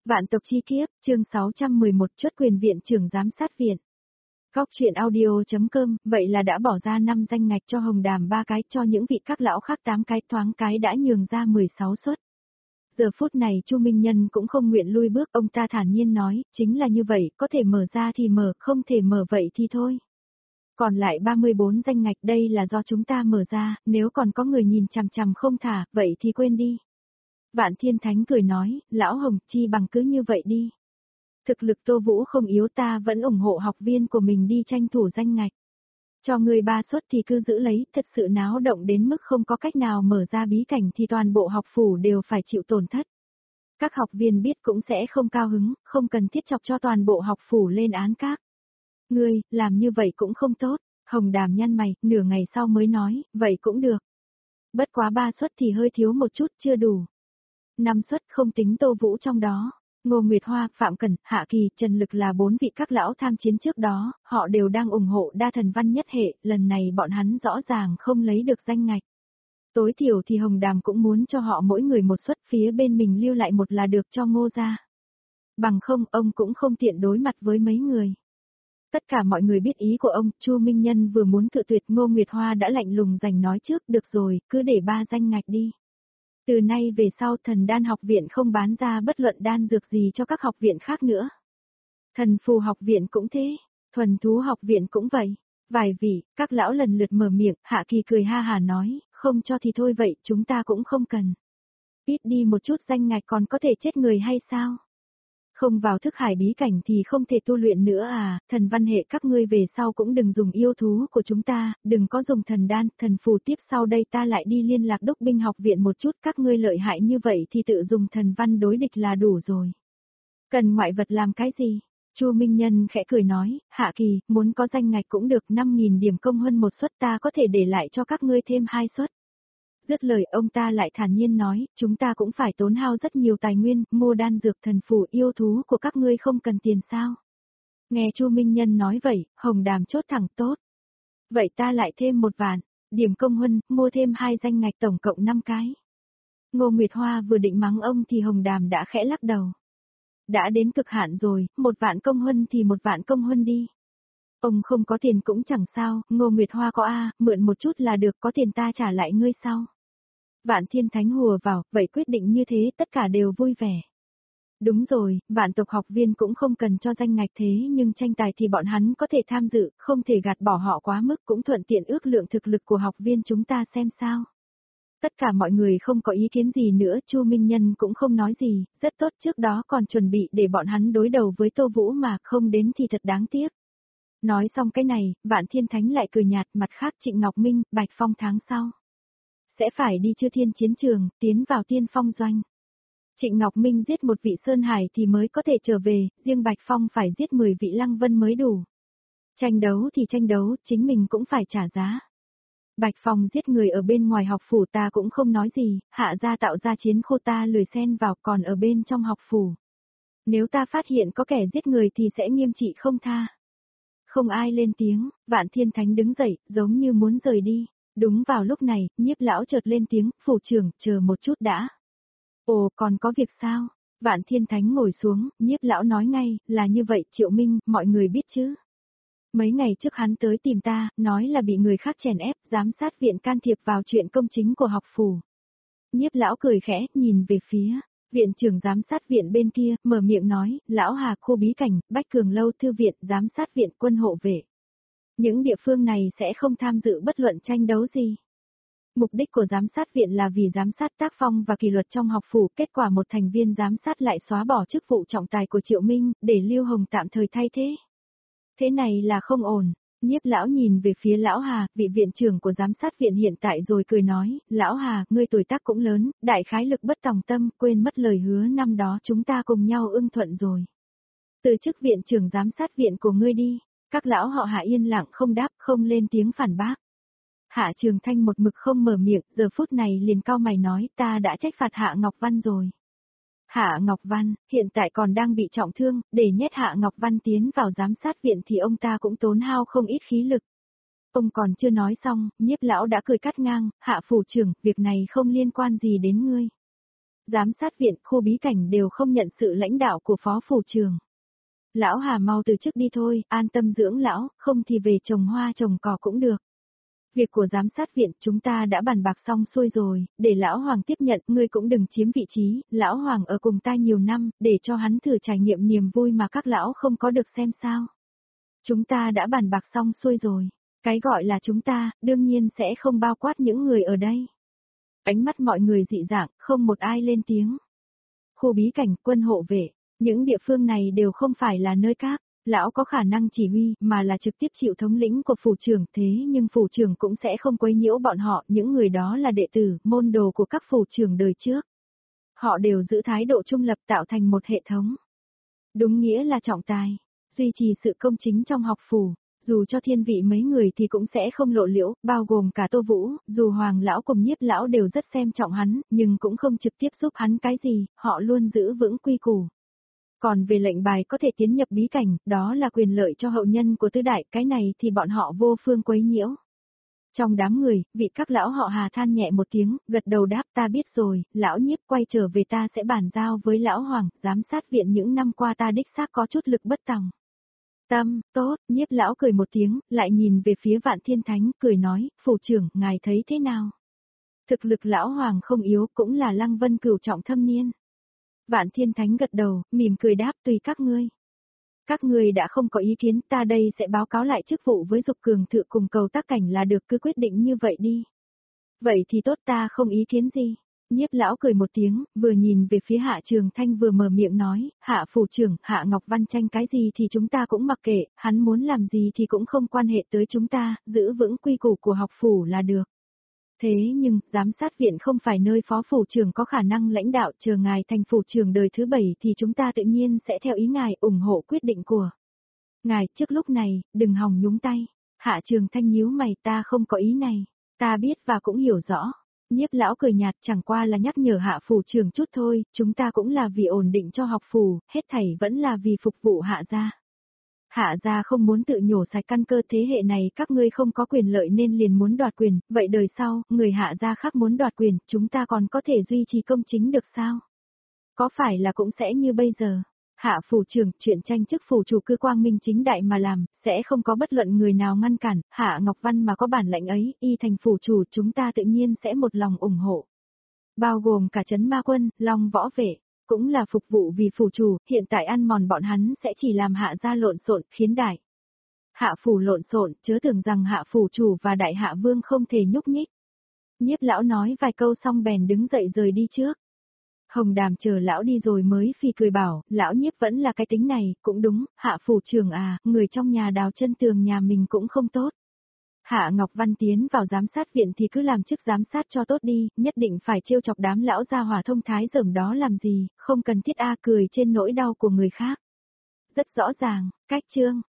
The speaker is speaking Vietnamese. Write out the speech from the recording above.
Vạn tộc chi kiếp, chương 611 chốt quyền viện trưởng giám sát viện. Góc truyện audio.com, vậy là đã bỏ ra 5 danh ngạch cho Hồng Đàm 3 cái, cho những vị các lão khác 8 cái, thoáng cái đã nhường ra 16 suất. Giờ phút này Chu Minh Nhân cũng không nguyện lui bước, ông ta thản nhiên nói, chính là như vậy, có thể mở ra thì mở, không thể mở vậy thì thôi. Còn lại 34 danh ngạch đây là do chúng ta mở ra, nếu còn có người nhìn chằm chằm không thả, vậy thì quên đi. Vạn Thiên Thánh cười nói, lão Hồng chi bằng cứ như vậy đi. Thực lực Tô Vũ không yếu, ta vẫn ủng hộ học viên của mình đi tranh thủ danh ngạch. Cho người 3 suất thì cứ giữ lấy, thật sự náo động đến mức không có cách nào mở ra bí cảnh thì toàn bộ học phủ đều phải chịu tổn thất. Các học viên biết cũng sẽ không cao hứng, không cần thiết chọc cho toàn bộ học phủ lên án các. Ngươi, làm như vậy cũng không tốt. Hồng Đàm nhăn mày, nửa ngày sau mới nói, vậy cũng được. Bất quá 3 suất thì hơi thiếu một chút, chưa đủ. 5 suất không tính Tô Vũ trong đó. Ngô Nguyệt Hoa, Phạm Cẩn, Hạ Kỳ, Trần Lực là 4 vị các lão tham chiến trước đó, họ đều đang ủng hộ đa thần văn nhất hệ, lần này bọn hắn rõ ràng không lấy được danh ngạch. Tối thiểu thì Hồng Đàm cũng muốn cho họ mỗi người một suất, phía bên mình lưu lại một là được cho Ngô ra. Bằng không, ông cũng không tiện đối mặt với mấy người. Tất cả mọi người biết ý của ông, Chu Minh Nhân vừa muốn cự tuyệt, Ngô Nguyệt Hoa đã lạnh lùng giành nói trước, được rồi, cứ để 3 danh ngạch đi. Từ nay về sau Thần Đan học viện không bán ra bất luận đan dược gì cho các học viện khác nữa. Thần Phù học viện cũng thế, Thuần Thú học viện cũng vậy. Vài vị, các lão lần lượt mở miệng, Hạ Kỳ cười ha hà nói, không cho thì thôi vậy, chúng ta cũng không cần. Ít đi một chút danh ngạch còn có thể chết người hay sao? Không vào thức hải bí cảnh thì không thể tu luyện nữa à, thần văn hệ các ngươi về sau cũng đừng dùng yêu thú của chúng ta, đừng có dùng thần đan, thần phù tiếp sau đây ta lại đi liên lạc đốc binh học viện một chút, các ngươi lợi hại như vậy thì tự dùng thần văn đối địch là đủ rồi. Cần ngoại vật làm cái gì? Chu Minh Nhân khẽ cười nói, Hạ Kỳ, muốn có danh ngạch cũng được, 5.000 điểm công hơn một suất, ta có thể để lại cho các ngươi thêm 2 suất. Dứt lời ông ta lại thản nhiên nói, chúng ta cũng phải tốn hao rất nhiều tài nguyên, mua đan dược thần phù yêu thú của các ngươi không cần tiền sao. Nghe Chu Minh Nhân nói vậy, Hồng Đàm chốt thẳng tốt. Vậy ta lại thêm 1 vạn, điểm công huân, mua thêm 2 danh ngạch tổng cộng 5 cái. Ngô Nguyệt Hoa vừa định mắng ông thì Hồng Đàm đã khẽ lắc đầu. Đã đến cực hạn rồi, 1 vạn công huân thì 1 vạn công huân đi. Ông không có tiền cũng chẳng sao, Ngô Nguyệt Hoa có mượn một chút là được, có tiền ta trả lại ngươi sau. Vạn Thiên Thánh hùa vào, vậy quyết định như thế tất cả đều vui vẻ. Đúng rồi, vạn tộc học viên cũng không cần cho danh ngạch thế nhưng tranh tài thì bọn hắn có thể tham dự, không thể gạt bỏ họ quá mức, cũng thuận tiện ước lượng thực lực của học viên chúng ta xem sao. Tất cả mọi người không có ý kiến gì nữa, Chu Minh Nhân cũng không nói gì, rất tốt, trước đó còn chuẩn bị để bọn hắn đối đầu với Tô Vũ mà không đến thì thật đáng tiếc. Nói xong cái này, Vạn Thiên Thánh lại cười nhạt, mặt khác Trịnh Ngọc Minh, Bạch Phong tháng sau sẽ phải đi Chư Thiên chiến trường, tiến vào tiên phong doanh. Trịnh Ngọc Minh giết một vị Sơn Hải thì mới có thể trở về, riêng Bạch Phong phải giết 10 vị Lăng Vân mới đủ. Tranh đấu thì tranh đấu, chính mình cũng phải trả giá. Bạch Phong giết người ở bên ngoài học phủ ta cũng không nói gì, hạ gia tạo ra chiến khô ta lười xen vào, còn ở bên trong học phủ. Nếu ta phát hiện có kẻ giết người thì sẽ nghiêm trị không tha. Không ai lên tiếng, Vạn Thiên Thánh đứng dậy, giống như muốn rời đi. Đúng vào lúc này, Nhiếp lão chợt lên tiếng, phủ trưởng, chờ một chút đã. Ồ, còn có việc sao? Vạn Thiên Thánh ngồi xuống, Nhiếp lão nói ngay, là như vậy, Triệu Minh, mọi người biết chứ? Mấy ngày trước hắn tới tìm ta, nói là bị người khác chèn ép, giám sát viện can thiệp vào chuyện công chính của học phủ. Nhiếp lão cười khẽ, nhìn về phía viện trưởng giám sát viện bên kia, mở miệng nói, lão Hà, khu bí cảnh, Bách Cường lâu, thư viện, giám sát viện, quân hộ vệ. Những địa phương này sẽ không tham dự bất luận tranh đấu gì. Mục đích của giám sát viện là vì giám sát tác phong và kỷ luật trong học phủ, kết quả một thành viên giám sát lại xóa bỏ chức vụ trọng tài của Triệu Minh, để Lưu Hồng tạm thời thay thế. Thế này là không ổn. Nhiếp lão nhìn về phía lão Hà, vị viện trưởng của giám sát viện hiện tại rồi cười nói, lão Hà, ngươi tuổi tác cũng lớn, đại khái lực bất tòng tâm, quên mất lời hứa năm đó chúng ta cùng nhau ưng thuận rồi. Từ chức viện trưởng giám sát viện của ngươi đi. Các lão họ Hạ yên lặng không đáp, không lên tiếng phản bác. Hạ Trường Thanh một mực không mở miệng, giờ phút này liền cau mày nói, ta đã trách phạt Hạ Ngọc Văn rồi. Hạ Ngọc Văn, hiện tại còn đang bị trọng thương, để nhét Hạ Ngọc Văn tiến vào giám sát viện thì ông ta cũng tốn hao không ít khí lực. Ông còn chưa nói xong, Nhiếp lão đã cười cắt ngang, Hạ phủ trưởng, việc này không liên quan gì đến ngươi. Giám sát viện, khu bí cảnh đều không nhận sự lãnh đạo của phó phủ trưởng. Lão Hà mau từ chức đi thôi, an tâm dưỡng lão, không thì về trồng hoa trồng cỏ cũng được. Việc của giám sát viện chúng ta đã bàn bạc xong xuôi rồi, để lão Hoàng tiếp nhận, ngươi cũng đừng chiếm vị trí, lão Hoàng ở cùng ta nhiều năm, để cho hắn thử trải nghiệm niềm vui mà các lão không có được xem sao. Chúng ta đã bàn bạc xong xuôi rồi, cái gọi là chúng ta, đương nhiên sẽ không bao quát những người ở đây. Ánh mắt mọi người dị dạng, không một ai lên tiếng. Khu bí cảnh, quân hộ vệ, những địa phương này đều không phải là nơi các lão có khả năng chỉ huy, mà là trực tiếp chịu thống lĩnh của phủ trưởng, thế nhưng phủ trưởng cũng sẽ không quấy nhiễu bọn họ, những người đó là đệ tử, môn đồ của các phủ trưởng đời trước. Họ đều giữ thái độ trung lập tạo thành một hệ thống. Đúng nghĩa là trọng tài, duy trì sự công chính trong học phủ. Dù cho thiên vị mấy người thì cũng sẽ không lộ liễu, bao gồm cả Tô Vũ, dù Hoàng lão cùng Nhiếp lão đều rất xem trọng hắn, nhưng cũng không trực tiếp giúp hắn cái gì, họ luôn giữ vững quy củ. Còn về lệnh bài có thể tiến nhập bí cảnh, đó là quyền lợi cho hậu nhân của tứ đại, cái này thì bọn họ vô phương quấy nhiễu. Trong đám người, vị các lão họ Hà than nhẹ một tiếng, gật đầu đáp ta biết rồi, lão Nhiếp quay trở về ta sẽ bàn giao với lão Hoàng, giám sát viện những năm qua ta đích xác có chút lực bất tòng. Tâm, tốt, Nhiếp lão cười một tiếng, lại nhìn về phía Vạn Thiên Thánh, cười nói, phủ trưởng, ngài thấy thế nào? Thực lực lão Hoàng không yếu, cũng là Lăng Vân cửu trọng thâm niên. Vạn Thiên Thánh gật đầu, mỉm cười đáp tùy các ngươi. Các ngươi đã không có ý kiến, ta đây sẽ báo cáo lại chức vụ với Dục Cường Thự cùng Cầu Tác Cảnh là được, cứ quyết định như vậy đi. Vậy thì tốt, ta không ý kiến gì. Nhiếp lão cười một tiếng, vừa nhìn về phía Hạ Trường Thanh vừa mở miệng nói, Hạ phủ trưởng, Hạ Ngọc Văn tranh cái gì thì chúng ta cũng mặc kệ, hắn muốn làm gì thì cũng không quan hệ tới chúng ta, giữ vững quy củ của học phủ là được. Thế nhưng, giám sát viện không phải nơi phó phủ trưởng có khả năng lãnh đạo, chờ ngài thành phủ trưởng đời thứ 7 thì chúng ta tự nhiên sẽ theo ý ngài, ủng hộ quyết định của ngài. Trước lúc này, đừng hòng nhúng tay. Hạ Trường Thanh nhíu mày, ta không có ý này, ta biết và cũng hiểu rõ. Nhiếp lão cười nhạt, chẳng qua là nhắc nhở Hạ phủ trưởng chút thôi, chúng ta cũng là vì ổn định cho học phủ, hết thảy vẫn là vì phục vụ Hạ gia. Hạ gia không muốn tự nhổ sạch căn cơ, thế hệ này các ngươi không có quyền lợi nên liền muốn đoạt quyền, vậy đời sau, người Hạ gia khác muốn đoạt quyền, chúng ta còn có thể duy trì công chính được sao? Có phải là cũng sẽ như bây giờ? Hạ phủ trưởng, chuyện tranh chức phủ chủ cứ quang minh chính đại mà làm, sẽ không có bất luận người nào ngăn cản, Hạ Ngọc Văn mà có bản lệnh ấy, y thành phủ chủ chúng ta tự nhiên sẽ một lòng ủng hộ. Bao gồm cả trấn ma quân, Long võ vệ, cũng là phục vụ vì phủ chủ, hiện tại ăn mòn bọn hắn sẽ chỉ làm Hạ gia lộn xộn, khiến đại Hạ phủ lộn xộn, chớ tưởng rằng Hạ phủ chủ và đại hạ vương không thể nhúc nhích. Nhiếp lão nói vài câu xong bèn đứng dậy rời đi trước. Hồng Đàm chờ lão đi rồi mới phi cười bảo, lão Nhiếp vẫn là cái tính này, cũng đúng, Hạ phủ trưởng à, người trong nhà đào chân tường nhà mình cũng không tốt. Hạ Ngọc Văn tiến vào giám sát viện thì cứ làm chức giám sát cho tốt đi, nhất định phải trêu chọc đám lão gia hỏa thông thái dởm đó làm gì, không cần thiết cười trên nỗi đau của người khác. Rất rõ ràng, cách chương.